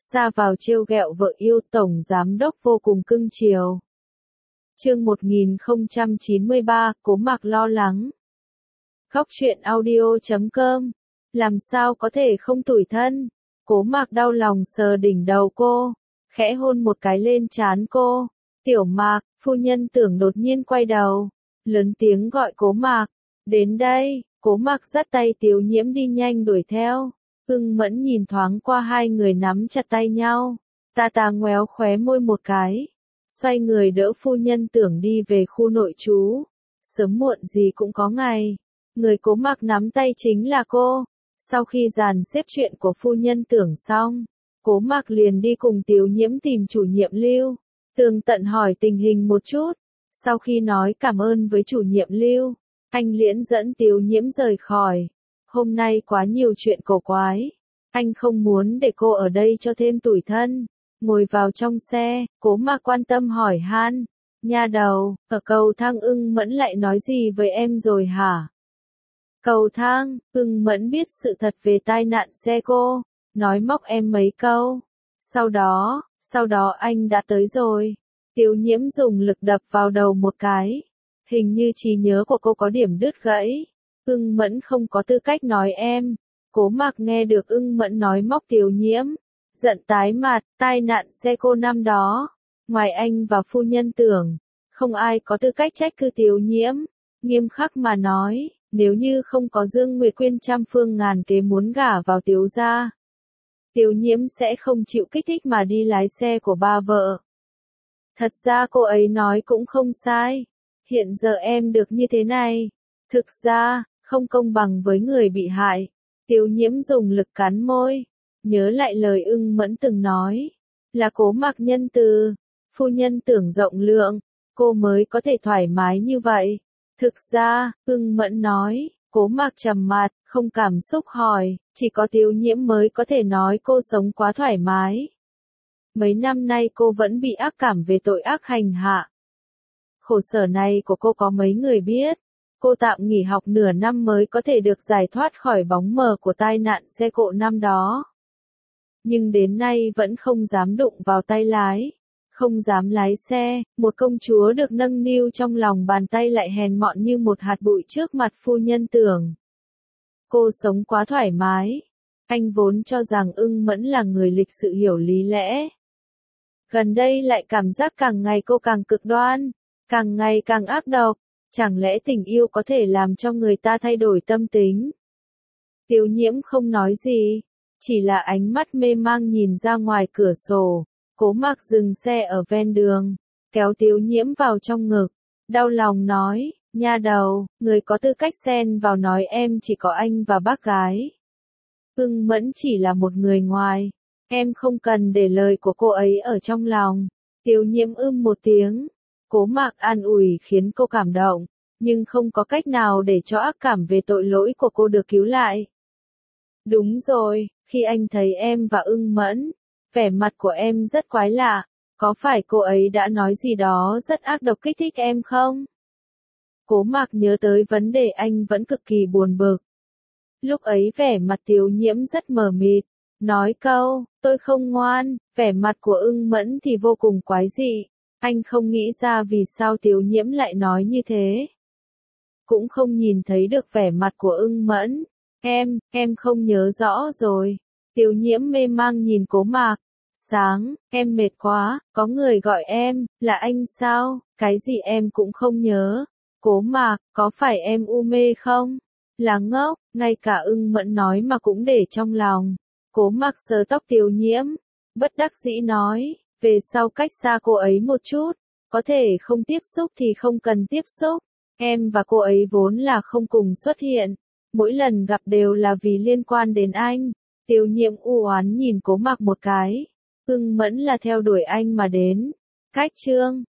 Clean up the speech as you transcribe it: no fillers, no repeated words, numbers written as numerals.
ra vào trêu ghẹo vợ yêu, tổng giám đốc vô cùng cưng chiều. Chương 1093, Cố Mạc lo lắng. Góc truyện audio.com. Làm sao có thể không tủi thân? Cố Mạc đau lòng sờ đỉnh đầu cô, khẽ hôn một cái lên trán cô. Tiểu Mạc, phu nhân Tưởng đột nhiên quay đầu, lớn tiếng gọi Cố Mạc. Đến đây. Cố Mạc dắt tay Tiếu Nhiễm đi nhanh đuổi theo. Ưng Mẫn nhìn thoáng qua hai người nắm chặt tay nhau. Ta ngoéo khóe môi một cái, xoay người đỡ phu nhân Tưởng đi về khu nội trú. Sớm muộn gì cũng có ngày. Người Cố Mạc nắm tay chính là cô. Sau khi dàn xếp chuyện của phu nhân Tưởng xong, Cố Mạc liền đi cùng Tiếu Nhiễm tìm chủ nhiệm Lưu, tường tận hỏi tình hình một chút. Sau khi nói cảm ơn với chủ nhiệm Lưu, anh Liễn dẫn Tiếu Nhiễm rời khỏi. Hôm nay quá nhiều chuyện cổ quái, anh không muốn để cô ở đây cho thêm tủi thân. Ngồi vào trong xe, Cố Mạc quan tâm hỏi han. Nha đầu, ở cầu thang Ưng Mẫn lại nói gì với em rồi hả? Cầu thang, Ưng Mẫn biết sự thật về tai nạn xe cô, nói móc em mấy câu. Sau đó anh đã tới rồi. Tiếu Nhiễm dùng lực đập vào đầu một cái. Hình như trí nhớ của cô có điểm đứt gãy. Ưng Mẫn không có tư cách nói em. Cố Mạc nghe được Ưng Mẫn nói móc Tiếu Nhiễm, giận tái mặt. Tai nạn xe cô năm đó, ngoài anh và phu nhân Tưởng, không ai có tư cách trách cứ Tiếu Nhiễm. Nghiêm khắc mà nói, nếu như không có Dương Nguyệt Quyên trăm phương ngàn kế muốn gả vào Tiếu gia, Tiếu Nhiễm sẽ không chịu kích thích mà đi lái xe của ba vợ. Thật ra cô ấy nói cũng không sai. Hiện giờ em được như thế này, thực ra, không công bằng với người bị hại. Tiếu Nhiễm dùng lực cắn môi, nhớ lại lời Ưng Mẫn từng nói, là Cố Mạc nhân từ, phu nhân Tưởng rộng lượng, cô mới có thể thoải mái như vậy. Thực ra, Ưng Mẫn nói. Cố Mạc trầm mặt, không cảm xúc hỏi, chỉ có Tiếu Nhiễm mới có thể nói cô sống quá thoải mái. Mấy năm nay cô vẫn bị ác cảm về tội ác hành hạ. Khổ sở này của cô có mấy người biết. Cô tạm nghỉ học nửa năm mới có thể được giải thoát khỏi bóng mờ của tai nạn xe cộ năm đó. Nhưng đến nay vẫn không dám đụng vào tay lái, không dám lái xe. Một công chúa được nâng niu trong lòng bàn tay lại hèn mọn như một hạt bụi trước mặt phu nhân Tưởng. Cô sống quá thoải mái. Anh vốn cho rằng Ưng Mẫn là người lịch sự hiểu lý lẽ. Gần đây lại cảm giác càng ngày cô càng cực đoan, càng ngày càng ác độc. Chẳng lẽ tình yêu có thể làm cho người ta thay đổi tâm tính? Tiếu Nhiễm không nói gì, chỉ là ánh mắt mê mang nhìn ra ngoài cửa sổ. Cố Mạc dừng xe ở ven đường, kéo Tiếu Nhiễm vào trong ngực, đau lòng nói, nha đầu, người có tư cách xen vào nói em chỉ có anh và bác gái. Ưng Mẫn chỉ là một người ngoài, em không cần để lời của cô ấy ở trong lòng. Tiếu Nhiễm một tiếng, Cố Mạc an ủi khiến cô cảm động, nhưng không có cách nào để cho ác cảm về tội lỗi của cô được cứu lại. Đúng rồi, khi anh thấy em và Ưng Mẫn, vẻ mặt của em rất quái lạ, có phải cô ấy đã nói gì đó rất ác độc kích thích em không? Cố Mạc nhớ tới vấn đề anh vẫn cực kỳ buồn bực. Lúc ấy vẻ mặt Tiếu Nhiễm rất mờ mịt, nói câu, tôi không ngoan. Vẻ mặt của Ưng Mẫn thì vô cùng quái dị. Anh không nghĩ ra vì sao Tiếu Nhiễm lại nói như thế. Cũng không nhìn thấy được vẻ mặt của Ưng Mẫn. Em không nhớ rõ rồi. Tiếu Nhiễm mê mang nhìn Cố Mạc. Sáng, em mệt quá, có người gọi em, là anh sao? Cái gì em cũng không nhớ. Cố Mạc, có phải em u mê không? Là ngốc, ngay cả Ưng Mẫn nói mà cũng để trong lòng. Cố Mạc sờ tóc Tiếu Nhiễm, bất đắc dĩ nói, về sau cách xa cô ấy một chút, có thể không tiếp xúc thì không cần tiếp xúc. Em và cô ấy vốn là không cùng xuất hiện, mỗi lần gặp đều là vì liên quan đến anh. Tiếu Nhiễm u oán nhìn Cố Mạc một cái. Ưng Mẫn là theo đuổi anh mà đến. Cách chương